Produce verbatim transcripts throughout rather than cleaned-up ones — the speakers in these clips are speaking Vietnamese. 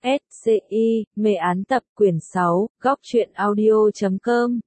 S C I, mê án tập quyển sáu, góc truyện audio chấm com.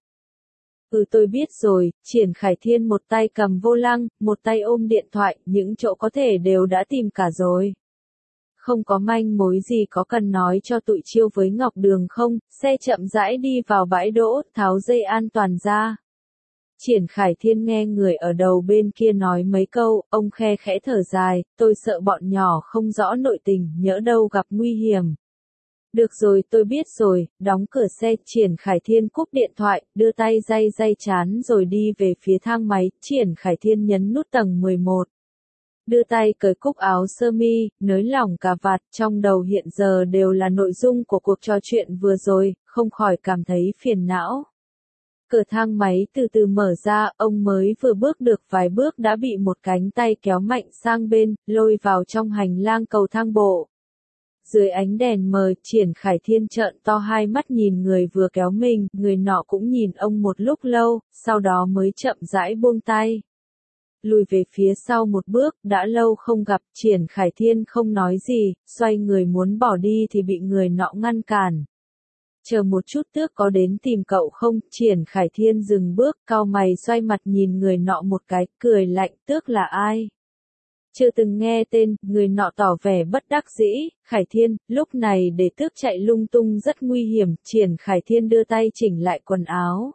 Ừ tôi biết rồi, Triển Khải Thiên một tay cầm vô lăng, một tay ôm điện thoại, những chỗ có thể đều đã tìm cả rồi. Không có manh mối gì có cần nói cho tụi Chiêu với Ngọc Đường không, xe chậm rãi đi vào bãi đỗ, tháo dây an toàn ra. Triển Khải Thiên nghe người ở đầu bên kia nói mấy câu, ông khe khẽ thở dài, tôi sợ bọn nhỏ không rõ nội tình, nhỡ đâu gặp nguy hiểm. Được rồi tôi biết rồi, đóng cửa xe, Triển Khải Thiên cúp điện thoại, đưa tay day day chán rồi đi về phía thang máy, Triển Khải Thiên nhấn nút tầng mười một. Đưa tay cởi cúc áo sơ mi, nới lỏng cà vạt, trong đầu hiện giờ đều là nội dung của cuộc trò chuyện vừa rồi, không khỏi cảm thấy phiền não. Cửa thang máy từ từ mở ra, ông mới vừa bước được vài bước đã bị một cánh tay kéo mạnh sang bên, lôi vào trong hành lang cầu thang bộ. Dưới ánh đèn mờ, Triển Khải Thiên trợn to hai mắt nhìn người vừa kéo mình, người nọ cũng nhìn ông một lúc lâu, sau đó mới chậm rãi buông tay. Lùi về phía sau một bước, đã lâu không gặp, Triển Khải Thiên không nói gì, xoay người muốn bỏ đi thì bị người nọ ngăn cản. Chờ một chút tước có đến tìm cậu không, Triển Khải Thiên dừng bước, cau mày xoay mặt nhìn người nọ một cái, cười lạnh, tước là ai? Chưa từng nghe tên, người nọ tỏ vẻ bất đắc dĩ, Khải Thiên, lúc này để tước chạy lung tung rất nguy hiểm, Triển Khải Thiên đưa tay chỉnh lại quần áo.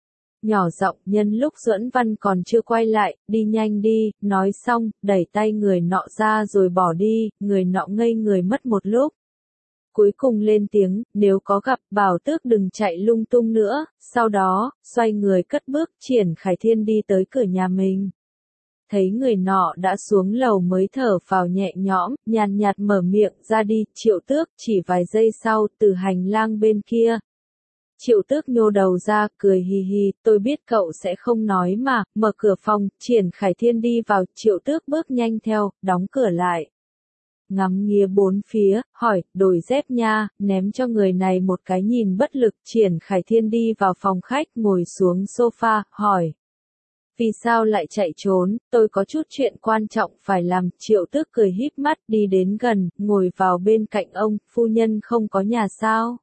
Nhỏ giọng, nhân lúc Duẫn Văn còn chưa quay lại, đi nhanh đi, nói xong, đẩy tay người nọ ra rồi bỏ đi, người nọ ngây người mất một lúc. Cuối cùng lên tiếng, nếu có gặp, bảo tước đừng chạy lung tung nữa, sau đó, xoay người cất bước, Triển Khải Thiên đi tới cửa nhà mình. Thấy người nọ đã xuống lầu mới thở phào nhẹ nhõm, nhàn nhạt mở miệng ra đi, Triệu Tước, chỉ vài giây sau, từ hành lang bên kia. Triệu Tước nhô đầu ra, cười hì hì, tôi biết cậu sẽ không nói mà, mở cửa phòng, Triển Khải Thiên đi vào, Triệu Tước bước nhanh theo, đóng cửa lại. Ngắm nghía bốn phía, hỏi, đổi dép nha, ném cho người này một cái nhìn bất lực, Triển Khải Thiên đi vào phòng khách, ngồi xuống sofa, hỏi. Vì sao lại chạy trốn, tôi có chút chuyện quan trọng phải làm, Triệu Tước cười híp mắt, đi đến gần, ngồi vào bên cạnh ông, phu nhân không có nhà sao?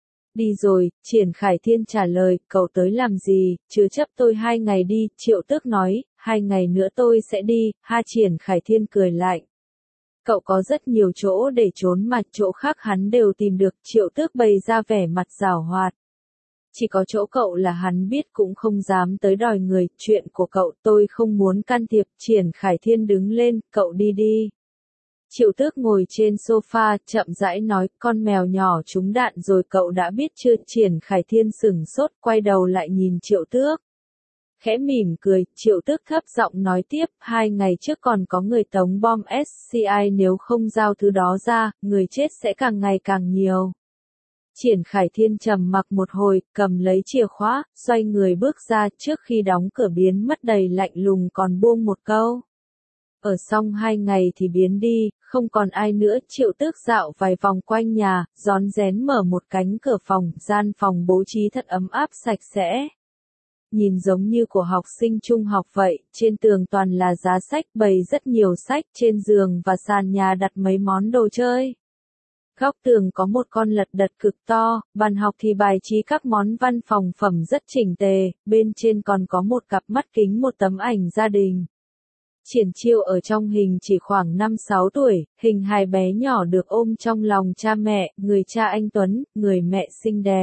Đi rồi, Triển Khải Thiên trả lời, cậu tới làm gì, chứa chấp tôi hai ngày đi, Triệu Tước nói, hai ngày nữa tôi sẽ đi, ha Triển Khải Thiên cười lại. Cậu có rất nhiều chỗ để trốn mà chỗ khác hắn đều tìm được, Triệu Tước bày ra vẻ mặt giảo hoạt. Chỉ có chỗ cậu là hắn biết cũng không dám tới đòi người, chuyện của cậu tôi không muốn can thiệp, Triển Khải Thiên đứng lên, cậu đi đi. Triệu Tước ngồi trên sofa, chậm rãi nói, con mèo nhỏ trúng đạn rồi cậu đã biết chưa, Triển Khải Thiên sửng sốt, quay đầu lại nhìn Triệu Tước. Khẽ mỉm cười, Triệu Tước thấp giọng nói tiếp, hai ngày trước còn có người tống bom S C I nếu không giao thứ đó ra, người chết sẽ càng ngày càng nhiều. Triển Khải Thiên trầm mặc một hồi, cầm lấy chìa khóa, xoay người bước ra, trước khi đóng cửa biến mất đầy lạnh lùng còn buông một câu. Ở xong hai ngày thì biến đi, không còn ai nữa, Triệu Tước dạo vài vòng quanh nhà, rón rén mở một cánh cửa phòng, gian phòng bố trí thật ấm áp sạch sẽ. Nhìn giống như của học sinh trung học vậy, trên tường toàn là giá sách bày rất nhiều sách, trên giường và sàn nhà đặt mấy món đồ chơi. Góc tường có một con lật đật cực to, bàn học thì bài trí các món văn phòng phẩm rất chỉnh tề, bên trên còn có một cặp mắt kính một tấm ảnh gia đình. Triển Chiêu ở trong hình chỉ khoảng năm sáu tuổi, hình hài bé nhỏ được ôm trong lòng cha mẹ, người cha anh tuấn, người mẹ xinh đẹp.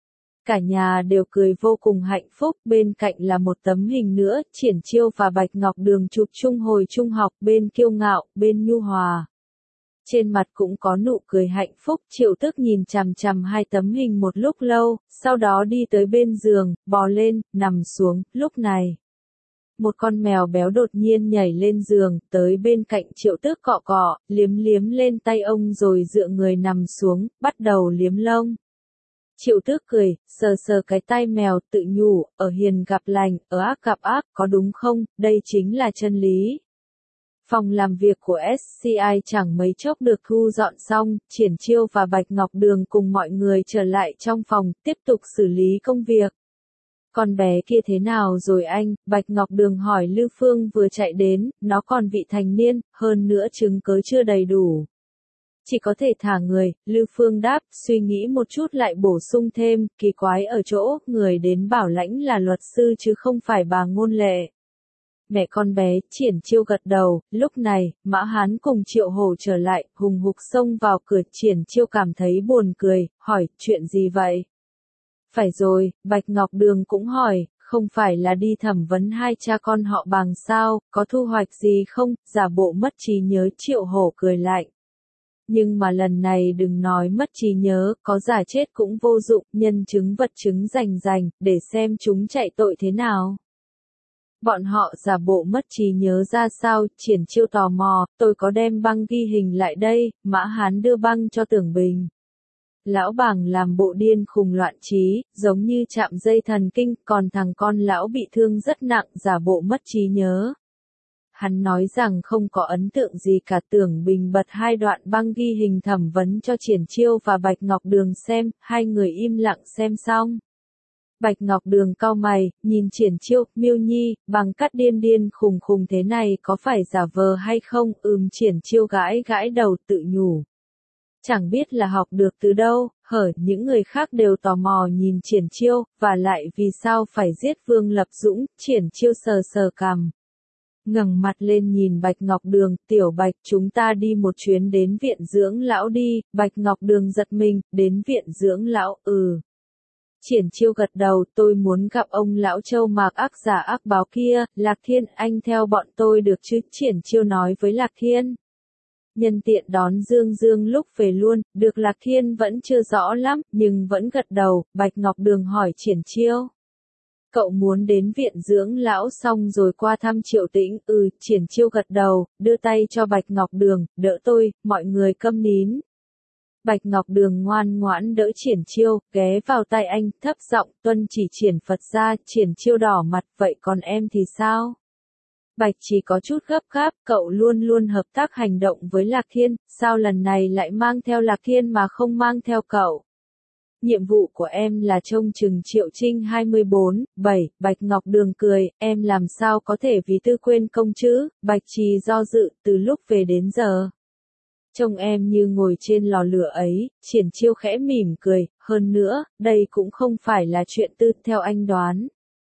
Cả nhà đều cười vô cùng hạnh phúc, bên cạnh là một tấm hình nữa, Triển Chiêu và Bạch Ngọc Đường chụp chung hồi trung học, bên kiêu ngạo, bên nhu hòa. Trên mặt cũng có nụ cười hạnh phúc, Triệu Tước nhìn chằm chằm hai tấm hình một lúc lâu, sau đó đi tới bên giường, bò lên, nằm xuống, lúc này. Một con mèo béo đột nhiên nhảy lên giường, tới bên cạnh Triệu Tước cọ cọ, liếm liếm lên tay ông rồi dựa người nằm xuống, bắt đầu liếm lông. Triệu Tước cười, sờ sờ cái tai mèo, tự nhủ, ở hiền gặp lành, ở ác gặp ác, có đúng không, đây chính là chân lý. Phòng làm việc của S C I chẳng mấy chốc được thu dọn xong, Triển Chiêu và Bạch Ngọc Đường cùng mọi người trở lại trong phòng, tiếp tục xử lý công việc. Con bé kia thế nào rồi anh? Bạch Ngọc Đường hỏi Lư Phương vừa chạy đến, nó còn vị thành niên, hơn nữa chứng cớ chưa đầy đủ. Chỉ có thể thả người, Lưu Phương đáp, suy nghĩ một chút lại bổ sung thêm, kỳ quái ở chỗ, người đến bảo lãnh là luật sư chứ không phải bà Ngôn Lệ. Mẹ con bé, Triển Chiêu gật đầu, lúc này, Mã Hán cùng Triệu Hổ trở lại, hùng hục xông vào cửa, Triển Chiêu cảm thấy buồn cười, hỏi, chuyện gì vậy? Phải rồi, Bạch Ngọc Đường cũng hỏi, không phải là đi thẩm vấn hai cha con họ Bàng sao, có thu hoạch gì không, giả bộ mất trí nhớ, Triệu Hổ cười lạnh. Nhưng mà lần này đừng nói mất trí nhớ, có giả chết cũng vô dụng, nhân chứng vật chứng rành rành, để xem chúng chạy tội thế nào. Bọn họ giả bộ mất trí nhớ ra sao, Triển Chiêu tò mò, tôi có đem băng ghi hình lại đây, Mã Hán đưa băng cho Tưởng Bình. Lão Bàng làm bộ điên khùng loạn trí, giống như chạm dây thần kinh, còn thằng con lão bị thương rất nặng, giả bộ mất trí nhớ. Hắn nói rằng không có ấn tượng gì cả. Tưởng Bình bật hai đoạn băng ghi hình thẩm vấn cho Triển Chiêu và Bạch Ngọc Đường xem, hai người im lặng xem xong. Bạch Ngọc Đường cau mày, nhìn Triển Chiêu, Miêu Nhi, bằng cắt điên điên khùng khùng thế này có phải giả vờ hay không, ừm Triển Chiêu gãi gãi đầu tự nhủ. Chẳng biết là học được từ đâu, hở, những người khác đều tò mò nhìn Triển Chiêu, và lại vì sao phải giết Vương Lập Dũng, Triển Chiêu sờ sờ cằm. Ngẩng mặt lên nhìn Bạch Ngọc Đường, tiểu Bạch, chúng ta đi một chuyến đến viện dưỡng lão đi, Bạch Ngọc Đường giật mình, đến viện dưỡng lão, ừ. Triển Chiêu gật đầu, tôi muốn gặp ông lão Châu Mạc ác giả ác báo kia, Lạc Thiên, anh theo bọn tôi được chứ, Triển Chiêu nói với Lạc Thiên. Nhân tiện đón Dương Dương lúc về luôn, được Lạc Thiên vẫn chưa rõ lắm, nhưng vẫn gật đầu, Bạch Ngọc Đường hỏi Triển Chiêu. Cậu muốn đến viện dưỡng lão xong rồi qua thăm Triệu Tĩnh, ừ, Triển Chiêu gật đầu, đưa tay cho Bạch Ngọc Đường, đỡ tôi, mọi người câm nín. Bạch Ngọc Đường ngoan ngoãn đỡ Triển Chiêu, ghé vào tay anh, thấp giọng, tuân chỉ Triển Phật ra, Triển Chiêu đỏ mặt, vậy còn em thì sao? Bạch chỉ có chút gấp gáp, cậu luôn luôn hợp tác hành động với Lạc Thiên, sao lần này lại mang theo Lạc Thiên mà không mang theo cậu? Nhiệm vụ của em là trông chừng Triệu Trinh hai mươi bốn, bảy, Bạch Ngọc Đường cười, em làm sao có thể vì tư quên công chứ, Bạch Trì do dự, từ lúc về đến giờ. Trông em như ngồi trên lò lửa ấy, Triển Chiêu khẽ mỉm cười, hơn nữa, đây cũng không phải là chuyện tư, theo anh đoán.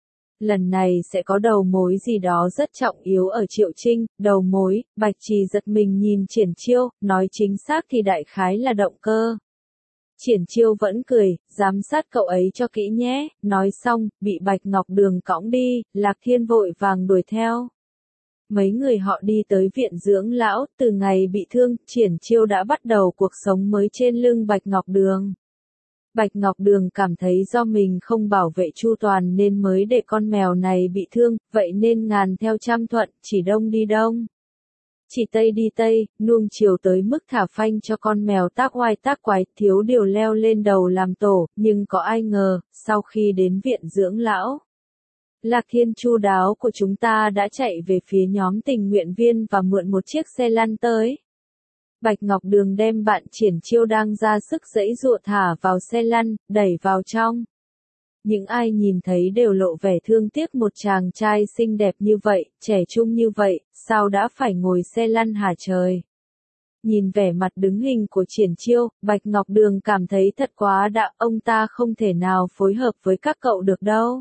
Lần này sẽ có đầu mối gì đó rất trọng yếu ở Triệu Trinh, đầu mối, Bạch Trì giật mình nhìn Triển Chiêu, nói chính xác thì đại khái là động cơ. Triển Chiêu vẫn cười, giám sát cậu ấy cho kỹ nhé, nói xong, bị Bạch Ngọc Đường cõng đi, Lạc Thiên vội vàng đuổi theo. Mấy người họ đi tới viện dưỡng lão, từ ngày bị thương, Triển Chiêu đã bắt đầu cuộc sống mới trên lưng Bạch Ngọc Đường. Bạch Ngọc Đường cảm thấy do mình không bảo vệ chu toàn nên mới để con mèo này bị thương, vậy nên ngàn theo trăm thuận, chỉ đông đi đông. Chỉ tây đi tây, nuông chiều tới mức thả phanh cho con mèo tác oai tác quái, thiếu điều leo lên đầu làm tổ, nhưng có ai ngờ, sau khi đến viện dưỡng lão. Lạc Thiên chu đáo của chúng ta đã chạy về phía nhóm tình nguyện viên và mượn một chiếc xe lăn tới. Bạch Ngọc Đường đem bạn Triển Chiêu đang ra sức giãy giụa thả vào xe lăn, đẩy vào trong. Những ai nhìn thấy đều lộ vẻ thương tiếc một chàng trai xinh đẹp như vậy, trẻ trung như vậy, sao đã phải ngồi xe lăn hả trời. Nhìn vẻ mặt đứng hình của Triển Chiêu, Bạch Ngọc Đường cảm thấy thật quá đã, ông ta không thể nào phối hợp với các cậu được đâu.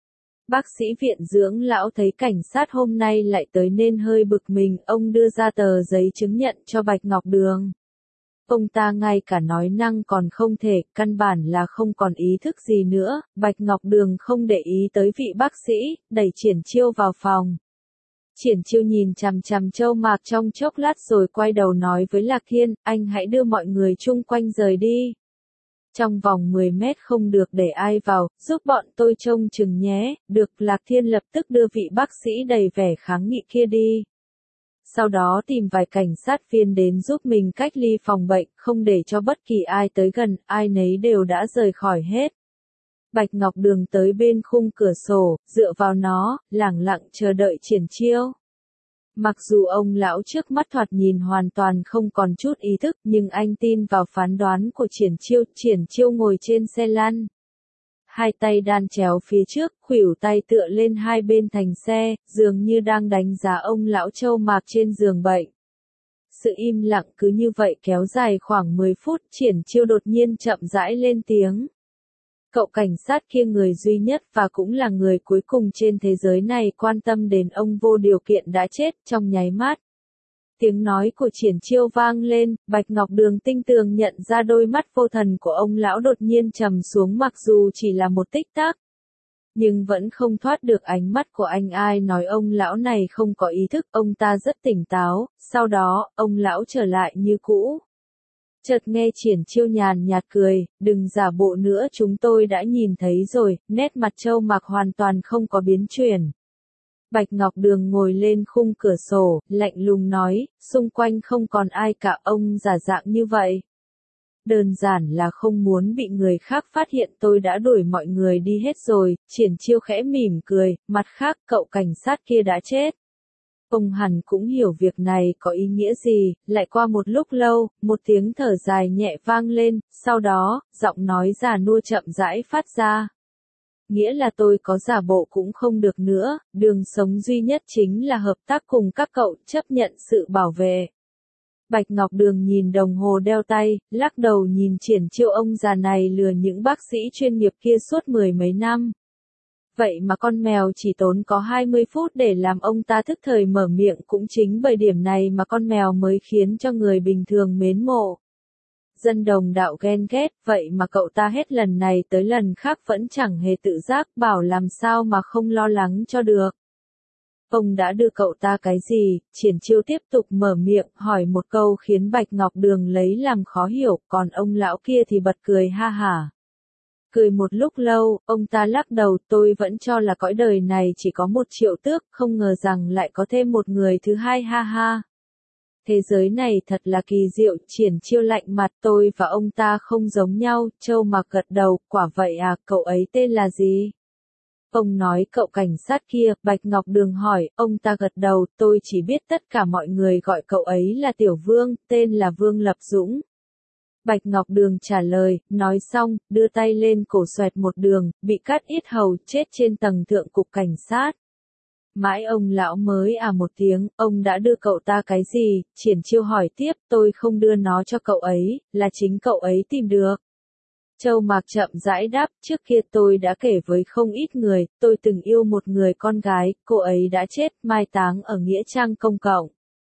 Bác sĩ viện dưỡng lão thấy cảnh sát hôm nay lại tới nên hơi bực mình, ông đưa ra tờ giấy chứng nhận cho Bạch Ngọc Đường. Ông ta ngay cả nói năng còn không thể, căn bản là không còn ý thức gì nữa, Bạch Ngọc Đường không để ý tới vị bác sĩ, đẩy Triển Chiêu vào phòng. Triển Chiêu nhìn chằm chằm Châu Mạc trong chốc lát rồi quay đầu nói với Lạc Thiên, anh hãy đưa mọi người chung quanh rời đi. Trong vòng mười mét không được để ai vào, giúp bọn tôi trông chừng nhé, được. Lạc Thiên lập tức đưa vị bác sĩ đầy vẻ kháng nghị kia đi. Sau đó tìm vài cảnh sát viên đến giúp mình cách ly phòng bệnh, không để cho bất kỳ ai tới gần, ai nấy đều đã rời khỏi hết. Bạch Ngọc Đường tới bên khung cửa sổ, dựa vào nó, lẳng lặng chờ đợi Triển Chiêu. Mặc dù ông lão trước mắt thoạt nhìn hoàn toàn không còn chút ý thức, nhưng anh tin vào phán đoán của Triển Chiêu. Triển Chiêu ngồi trên xe lăn. Hai tay đan chéo phía trước, khuỷu tay tựa lên hai bên thành xe, dường như đang đánh giá ông lão Châu Mạc trên giường bệnh. Sự im lặng cứ như vậy kéo dài khoảng mười phút, Triển Chiêu đột nhiên chậm rãi lên tiếng. Cậu cảnh sát kia người duy nhất và cũng là người cuối cùng trên thế giới này quan tâm đến ông vô điều kiện đã chết trong nháy mắt. Tiếng nói của Triển Chiêu vang lên, Bạch Ngọc Đường tinh tường nhận ra đôi mắt vô thần của ông lão đột nhiên trầm xuống mặc dù chỉ là một tích tắc. Nhưng vẫn không thoát được ánh mắt của anh. Ai nói ông lão này không có ý thức, ông ta rất tỉnh táo, sau đó, ông lão trở lại như cũ. Chợt nghe Triển Chiêu nhàn nhạt cười, đừng giả bộ nữa, chúng tôi đã nhìn thấy rồi, nét mặt Châu Mạc hoàn toàn không có biến chuyển. Bạch Ngọc Đường ngồi lên khung cửa sổ, lạnh lùng nói, xung quanh không còn ai cả, ông giả dạng như vậy. Đơn giản là không muốn bị người khác phát hiện, tôi đã đuổi mọi người đi hết rồi. Triển Chiêu khẽ mỉm cười, mặt khác cậu cảnh sát kia đã chết. Ông hẳn cũng hiểu việc này có ý nghĩa gì. Lại qua một lúc lâu, một tiếng thở dài nhẹ vang lên, sau đó, giọng nói già nua chậm rãi phát ra. Nghĩa là tôi có giả bộ cũng không được nữa, đường sống duy nhất chính là hợp tác cùng các cậu, chấp nhận sự bảo vệ. Bạch Ngọc Đường nhìn đồng hồ đeo tay, lắc đầu nhìn Triển Chiêu, ông già này lừa những bác sĩ chuyên nghiệp kia suốt mười mấy năm. Vậy mà con mèo chỉ tốn có hai mươi phút để làm ông ta thức thời mở miệng, cũng chính bởi điểm này mà con mèo mới khiến cho người bình thường mến mộ. Dân đồng đạo ghen ghét, vậy mà cậu ta hết lần này tới lần khác vẫn chẳng hề tự giác, bảo làm sao mà không lo lắng cho được. Ông đã đưa cậu ta cái gì? Triển Chiêu tiếp tục mở miệng, hỏi một câu khiến Bạch Ngọc Đường lấy làm khó hiểu, còn ông lão kia thì bật cười ha hả. Cười một lúc lâu, ông ta lắc đầu, tôi vẫn cho là cõi đời này chỉ có một triệu tước, không ngờ rằng lại có thêm một người thứ hai ha ha. Thế giới này thật là kỳ diệu. Triển Chiêu lạnh mặt, tôi và ông ta không giống nhau. Châu Mạc gật đầu, quả vậy à, cậu ấy tên là gì? Ông nói cậu cảnh sát kia. Bạch Ngọc Đường hỏi, ông ta gật đầu, tôi chỉ biết tất cả mọi người gọi cậu ấy là Tiểu Vương, tên là Vương Lập Dũng. Bạch Ngọc Đường trả lời, nói xong, đưa tay lên cổ xoẹt một đường, bị cắt yết hầu, chết trên tầng thượng cục cảnh sát. Mãi ông lão mới à một tiếng, ông đã đưa cậu ta cái gì? Triển Chiêu hỏi tiếp, tôi không đưa nó cho cậu ấy, là chính cậu ấy tìm được. Châu Mạc chậm rãi đáp, trước kia tôi đã kể với không ít người, tôi từng yêu một người con gái, cô ấy đã chết, mai táng ở nghĩa trang công cộng.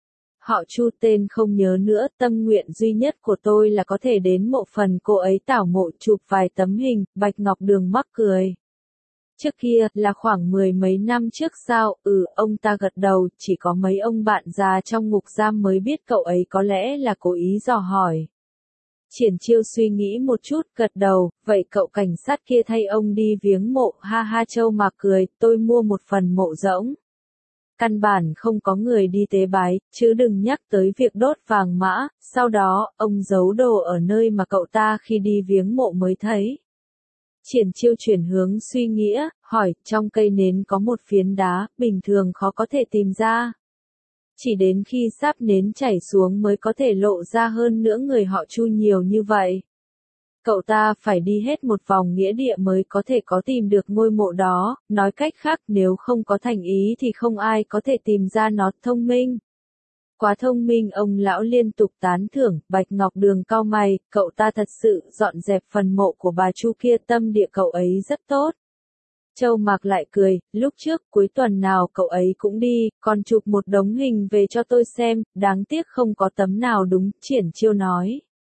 Họ Chu tên không nhớ nữa, tâm nguyện duy nhất của tôi là có thể đến mộ phần cô ấy tảo mộ, chụp vài tấm hình. Bạch Ngọc Đường mắc cười. Trước kia, là khoảng mười mấy năm trước sao? Ừ, ông ta gật đầu, chỉ có mấy ông bạn già trong ngục giam mới biết cậu ấy, có lẽ là cố ý dò hỏi. Triển Chiêu suy nghĩ một chút, gật đầu, vậy cậu cảnh sát kia thay ông đi viếng mộ, ha ha. Châu Mạc cười, tôi mua một phần mộ rỗng. Căn bản không có người đi tế bái, chứ đừng nhắc tới việc đốt vàng mã, sau đó, ông giấu đồ ở nơi mà cậu ta khi đi viếng mộ mới thấy. Triển Chiêu chuyển hướng suy nghĩa, hỏi, trong cây nến có một phiến đá, bình thường khó có thể tìm ra. Chỉ đến khi sáp nến chảy xuống mới có thể lộ ra, hơn nữa người họ Chu nhiều như vậy. Cậu ta phải đi hết một vòng nghĩa địa mới có thể có tìm được ngôi mộ đó, nói cách khác nếu không có thành ý thì không ai có thể tìm ra nó. Thông minh. Quá thông minh. Ông lão liên tục tán thưởng. Bạch Ngọc Đường cau mày, cậu ta thật sự dọn dẹp phần mộ của bà Chu kia, tâm địa cậu ấy rất tốt. Châu Mạc lại cười, lúc trước cuối tuần nào cậu ấy cũng đi, còn chụp một đống hình về cho tôi xem, đáng tiếc không có tấm nào đúng. Triển Chiêu nói.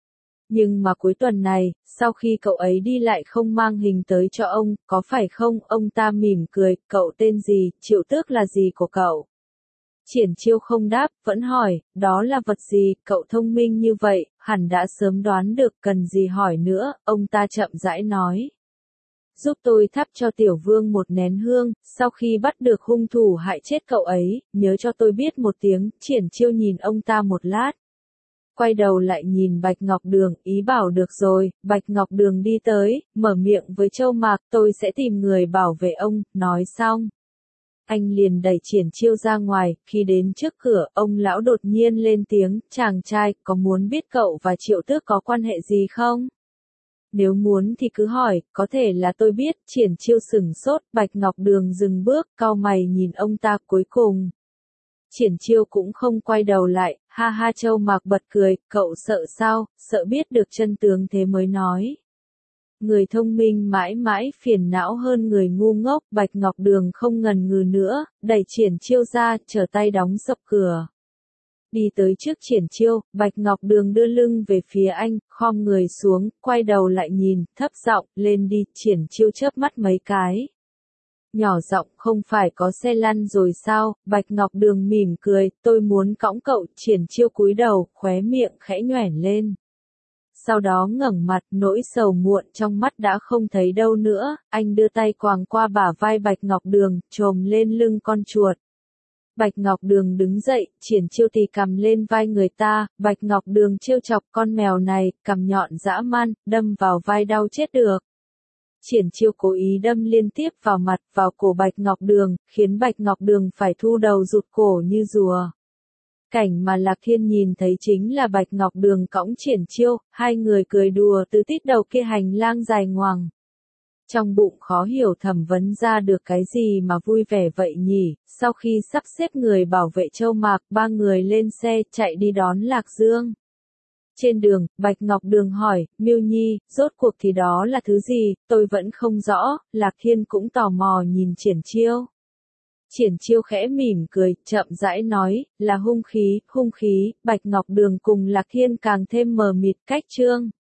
Nhưng mà cuối tuần này, sau khi cậu ấy đi lại không mang hình tới cho ông, có phải không? Ông ta mỉm cười, cậu tên gì, Triệu Tước là gì của cậu? Triển Chiêu không đáp, vẫn hỏi, đó là vật gì? Cậu thông minh như vậy, hẳn đã sớm đoán được, cần gì hỏi nữa. Ông ta chậm rãi nói. Giúp tôi thắp cho Tiểu Vương một nén hương, sau khi bắt được hung thủ hại chết cậu ấy, nhớ cho tôi biết một tiếng. Triển Chiêu nhìn ông ta một lát. Quay đầu lại nhìn Bạch Ngọc Đường, ý bảo được rồi. Bạch Ngọc Đường đi tới, mở miệng với Châu Mạc, tôi sẽ tìm người bảo vệ ông. Nói xong, anh liền đẩy Triển Chiêu ra ngoài. Khi đến trước cửa, ông lão đột nhiên lên tiếng, chàng trai, có muốn biết cậu và Triệu Tước có quan hệ gì không? Nếu muốn thì cứ hỏi, có thể là tôi biết. Triển Chiêu sửng sốt. Bạch Ngọc Đường dừng bước, cau mày nhìn ông ta. Cuối cùng, Triển Chiêu cũng không quay đầu lại, ha ha. Châu Mạc bật cười, cậu sợ sao, sợ biết được chân tướng thế mới nói. Người thông minh mãi mãi phiền não hơn người ngu ngốc. Bạch Ngọc Đường không ngần ngừ nữa, đẩy Triển Chiêu ra, trở tay đóng sập cửa. Đi tới trước Triển Chiêu, Bạch Ngọc Đường đưa lưng về phía anh, khom người xuống, quay đầu lại nhìn, thấp giọng, lên đi. Triển Chiêu chớp mắt mấy cái. Nhỏ giọng, không phải có xe lăn rồi sao? Bạch Ngọc Đường mỉm cười, tôi muốn cõng cậu. Triển Chiêu cúi đầu, khóe miệng khẽ nhoẻn lên. Sau đó ngẩng mặt, nỗi sầu muộn trong mắt đã không thấy đâu nữa, anh đưa tay quàng qua bả vai Bạch Ngọc Đường, chồm lên lưng con chuột. Bạch Ngọc Đường đứng dậy, Triển Chiêu thì cầm lên vai người ta, Bạch Ngọc Đường trêu chọc con mèo này, cằm nhọn dã man, đâm vào vai đau chết được. Triển Chiêu cố ý đâm liên tiếp vào mặt, vào cổ Bạch Ngọc Đường, khiến Bạch Ngọc Đường phải thu đầu rụt cổ như rùa. Cảnh mà Lạc Thiên nhìn thấy chính là Bạch Ngọc Đường cõng Triển Chiêu, hai người cười đùa từ tít đầu kia hành lang dài ngoằng. Trong bụng khó hiểu thẩm vấn ra được cái gì mà vui vẻ vậy nhỉ. Sau khi sắp xếp người bảo vệ Châu Mạc, ba người lên xe chạy đi đón Lạc Dương. Trên đường, Bạch Ngọc Đường hỏi, Miêu Nhi, rốt cuộc thì đó là thứ gì, tôi vẫn không rõ. Lạc Thiên cũng tò mò nhìn Triển Chiêu. Triển Chiêu khẽ mỉm cười, chậm rãi nói, là hung khí, hung khí. Bạch Ngọc Đường cùng Lạc Thiên càng thêm mờ mịt. Cách chương